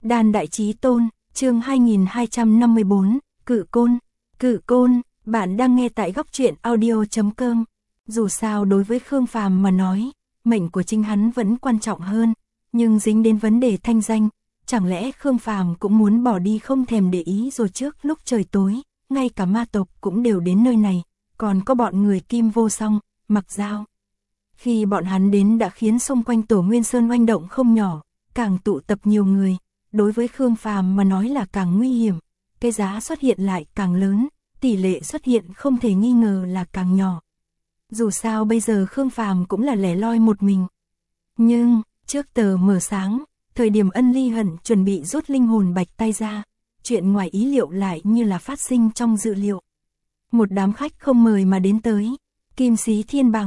Đan Đại Chí Tôn, chương 2254, Cự Côn, bạn đang nghe tại góc truyện audio.com. Dù sao đối với Khương Phàm mà nói, mệnh của chính hắn vẫn quan trọng hơn, nhưng dính đến vấn đề thanh danh, chẳng lẽ Khương Phàm cũng muốn bỏ đi không thèm để ý rồi trước lúc trời tối, ngay cả ma tộc cũng đều đến nơi này, còn có bọn người Kim Vô Song, Mặc Dao. Khi bọn hắn đến đã khiến xung quanh Tổ Nguyên Sơn oanh động không nhỏ, càng tụ tập nhiều người, đối với Khương Phàm mà nói là càng nguy hiểm, cái giá xuất hiện lại càng lớn, tỷ lệ xuất hiện không thể nghi ngờ là càng nhỏ. Dù sao bây giờ Khương Phàm cũng là lẻ loi một mình. Nhưng, trước tờ mờ sáng, thời điểm Ân Ly Hận chuẩn bị rút linh hồn bạch tay ra, chuyện ngoài ý liệu lại như là phát sinh trong dự liệu. Một đám khách không mời mà đến tới, Kim Xí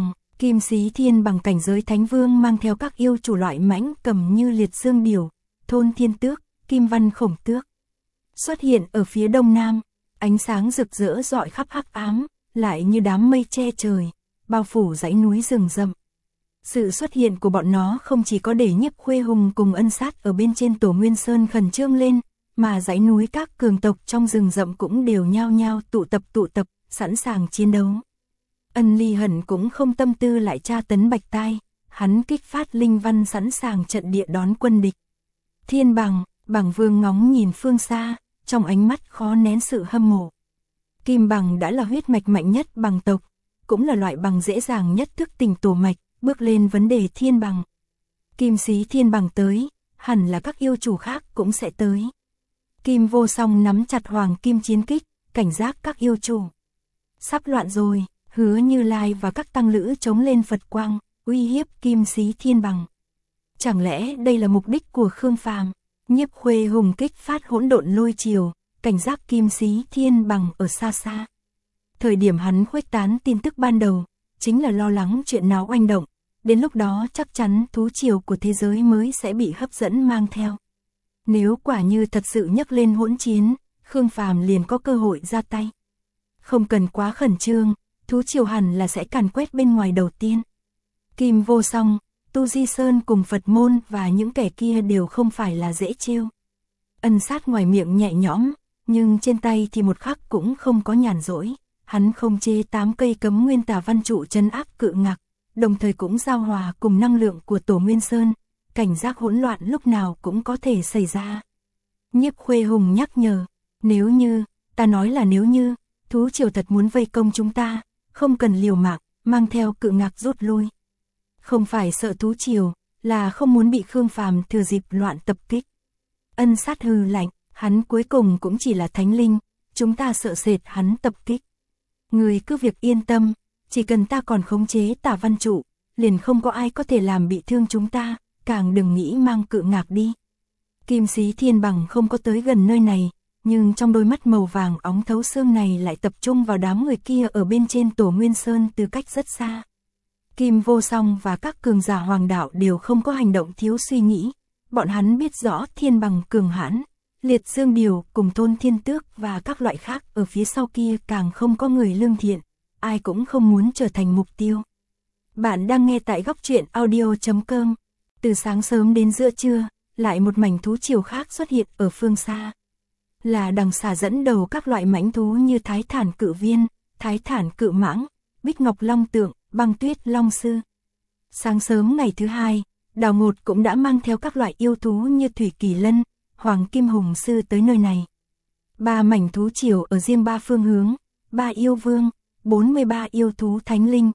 Thiên Bằng cảnh giới Thánh Vương mang theo các yêu chủ loại mãnh cầm như Liệt Dương Điểu, Thôn Thiên Tước, Kim Văn Khổng Tước. Xuất hiện ở phía đông nam, ánh sáng rực rỡ rọi khắp hắc ám, lại như đám mây che trời, bao phủ dãy núi rừng rậm. Sự xuất hiện của bọn nó không chỉ có để Nhiếp Khuê Hùng cùng Ân Sát ở bên trên Tổ Nguyên Sơn khẩn trương lên, mà dãy núi các cường tộc trong rừng rậm cũng đều nhao nhao tụ tập, sẵn sàng chiến đấu. Ân Ly Hận cũng không tâm tư lại tra tấn Bạch Tai, hắn kích phát linh văn sẵn sàng trận địa đón quân địch. Thiên Bằng Vương ngóng nhìn phương xa, trong ánh mắt khó nén sự hâm mộ. Kim Bằng đã là huyết mạch mạnh nhất bằng tộc, cũng là loại bằng dễ dàng nhất thức tỉnh tổ mạch, bước lên vấn đề Thiên Bằng. Kim Xí Thiên Bằng tới, hẳn là các yêu chủ khác cũng sẽ tới. Kim Vô Song nắm chặt Hoàng Kim chiến kích, cảnh giác các yêu chủ. Sắp loạn rồi, Hứa Như Lai và các tăng lữ chống lên Phật quang, uy hiếp Kim Xí Thiên Bằng. Chẳng lẽ đây là mục đích của Khương Phàm? Nhiếp Khuê Hùng kích phát hỗn độn lôi triều, cảnh giác Kim Xí Thiên Bằng ở xa xa. Thời điểm hắn khuếch tán tin tức ban đầu, chính là lo lắng chuyện nào oanh động, đến lúc đó chắc chắn thú triều của thế giới mới sẽ bị hấp dẫn mang theo. Nếu quả như thật sự nhấc lên hỗn chiến, Khương Phàm liền có cơ hội ra tay. Không cần quá khẩn trương, thú triều hẳn là sẽ càn quét bên ngoài đầu tiên. Kim Vô Song, Tu Di Sơn cùng Phật môn và những kẻ kia đều không phải là dễ trêu. Ân Sát ngoài miệng nhẹ nhõm, nhưng trên tay thì một khắc cũng không có nhàn rỗi. Hắn không chế 8 cây cấm nguyên tà văn trụ trấn áp Cự Ngạc, đồng thời cũng giao hòa cùng năng lượng của Tổ Nguyên Sơn, cảnh giác hỗn loạn lúc nào cũng có thể xảy ra. Nhiếp Khuê Hùng nhắc nhở, nếu như, ta nói là nếu như, thú triều thật muốn vây công chúng ta, không cần liều mạng, mang theo Cự Ngạc rút lui. Không phải sợ thú triều, là không muốn bị Khương Phàm thừa dịp loạn tập kích. Ân Sát hừ lạnh, hắn cuối cùng cũng chỉ là thánh linh, chúng ta sợ sệt hắn tập kích. Người cứ việc yên tâm, chỉ cần ta còn khống chế tà văn trụ, liền không có ai có thể làm bị thương chúng ta, càng đừng nghĩ mang Cự Ngạc đi. Kim Xí Thiên Bằng không có tới gần nơi này, nhưng trong đôi mắt màu vàng óng thấu xương này lại tập trung vào đám người kia ở bên trên Tổ Nguyên Sơn từ cách rất xa. Kim Vô Song và các cường giả hoàng đạo đều không có hành động thiếu suy nghĩ, bọn hắn biết rõ Thiên Bằng cường hãn, Liệt Dương Điểu cùng Thôn Thiên Tước và các loại khác ở phía sau kia càng không có người lương thiện, ai cũng không muốn trở thành mục tiêu. Bạn đang nghe tại góc truyện audio.com. Từ sáng sớm đến giữa trưa, lại một mảnh thú triều khác xuất hiện ở phương xa. Là đằng xà dẫn đầu các loại mãnh thú như Thái Thản Cự Viên, Thái Thản Cự Mãng, Bích Ngọc Long Tượng, Băng Tuyết Long Sư. Sáng sớm ngày thứ hai, Đào Ngột cũng đã mang theo các loại yêu thú như Thủy Kỳ Lân, Hoàng Kim Hùng Sư tới nơi này. 3 mảnh thú triều ở riêng 3 phương hướng, 3 yêu vương, 43 yêu thú thánh linh,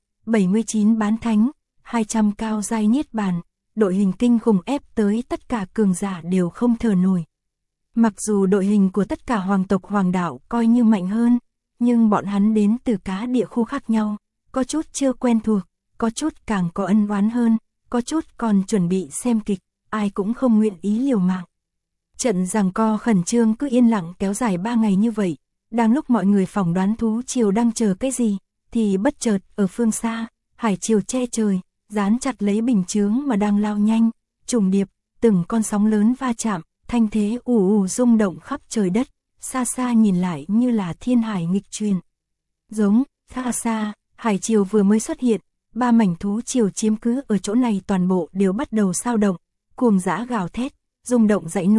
79 bán thánh, 200 cao giai niết bàn, đội hình kinh khủng ép tới tất cả cường giả đều không thở nổi. Mặc dù đội hình của tất cả hoàng tộc hoàng đạo coi như mạnh hơn, nhưng bọn hắn đến từ cá địa khu khác nhau, có chút chưa quen thuộc, có chút càng có ân oán hơn, có chút còn chuẩn bị xem kịch, ai cũng không nguyện ý liều mạng. Trận giằng co khẩn trương cứ yên lặng kéo dài 3 ngày như vậy, đang lúc mọi người phỏng đoán thú triều đang chờ cái gì, thì bất chợt ở phương xa, hải triều che trời, dán chặt lấy bình chướng mà đang lao nhanh, trùng điệp, từng con sóng lớn va chạm, thanh thế ù ù rung động khắp trời đất, xa xa nhìn lại như là thiên hải nghịch truyền. Giống, xa xa, hải triều vừa mới xuất hiện, 3 mảnh thú triều chiếm cứ ở chỗ này toàn bộ đều bắt đầu sao động, cuồng dã gào thét, rung động dãy núi,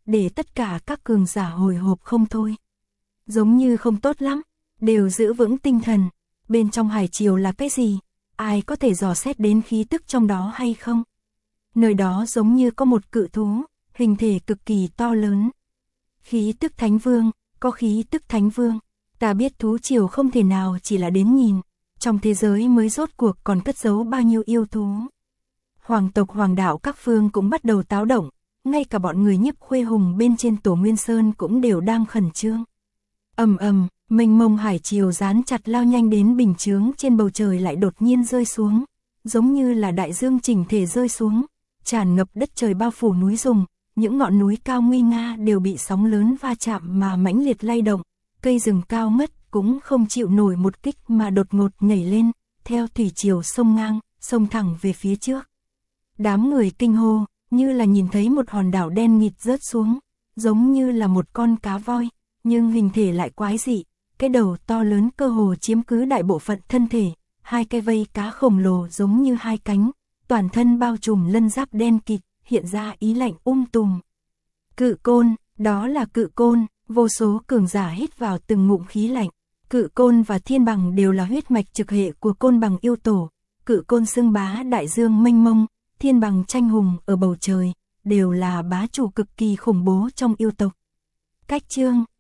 để tất cả các cường giả hồi hộp không thôi. Giống như không tốt lắm, đều giữ vững tinh thần, bên trong hải triều là cái gì, ai có thể dò xét đến khí tức trong đó hay không? Nơi đó giống như có một cự thú, hình thể cực kỳ to lớn. Khí tức Thánh Vương, có khí tức Thánh Vương, ta biết thú triều không thể nào chỉ là đến nhìn, trong thế giới mới rốt cuộc còn cất giấu bao nhiêu yêu thú. Hoàng tộc hoàng đạo các phương cũng bắt đầu táo động, ngay cả bọn người Nhiếp Khuê Hùng bên trên Tổ Nguyên Sơn cũng đều đang khẩn trương. Ầm ầm, mênh mông hải triều dán chặt lao nhanh đến bình chướng trên bầu trời lại đột nhiên rơi xuống, giống như là đại dương chỉnh thể rơi xuống, tràn ngập đất trời bao phủ núi rừng, những ngọn núi cao nguy nga đều bị sóng lớn va chạm mà mãnh liệt lay động, cây rừng cao ngất cũng không chịu nổi một kích mà đột ngột nhảy lên, theo thủy triều sông ngang, sông thẳng về phía trước. Đám người kinh hô, như là nhìn thấy một hòn đảo đen nghịt rớt xuống, giống như là một con cá voi, nhưng hình thể lại quái dị, cái đầu to lớn cơ hồ chiếm cứ đại bộ phận thân thể, hai cái vây cá khổng lồ giống như hai cánh, toàn thân bao trùm lân giáp đen kịt, hiện ra ý lạnh tùm. Cự côn, đó là cự côn, vô số cường giả hít vào từng ngụm khí lạnh. Cự côn và thiên bằng đều là huyết mạch trực hệ của côn bằng yêu tổ, cự côn xưng bá đại dương mênh mông, thiên bằng tranh hùng ở bầu trời, đều là bá chủ cực kỳ khủng bố trong yêu tộc. Cách chương